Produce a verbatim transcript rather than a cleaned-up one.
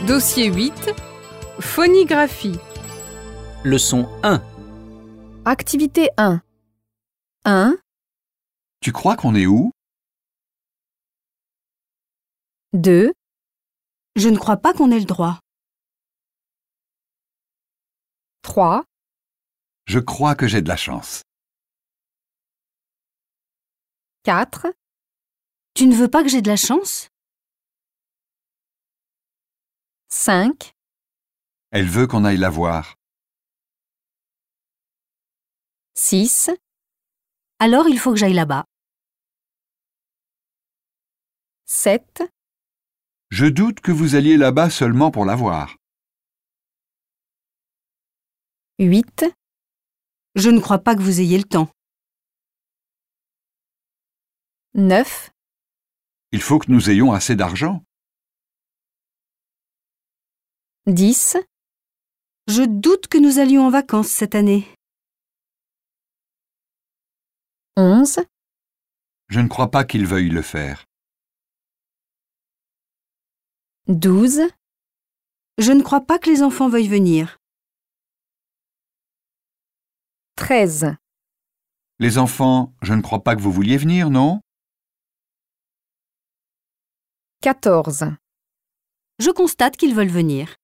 Dossier huit. Phonigraphie. Leçon un. Activité un. un, Tu crois qu'on est où? deux, Je ne crois pas qu'on ait le droit. trois, Je crois que j'ai de la chance. quatre, Tu ne veux pas que j'ai de la chance? cinq, Elle veut qu'on aille la voir. six, Alors il faut que j'aille là-bas. sept, Je doute que vous alliez là-bas seulement pour la voir. huit, Je ne crois pas que vous ayez le temps. neuf, Il faut que nous ayons assez d'argent. dix, Je doute que nous allions en vacances cette année. onze, Je ne crois pas qu'il veuille le faire. douze, Je ne crois pas que les enfants veuillent venir. treize, Les enfants, je ne crois pas que vous vouliez venir, non? quatorze, Je constate qu'ils veulent venir.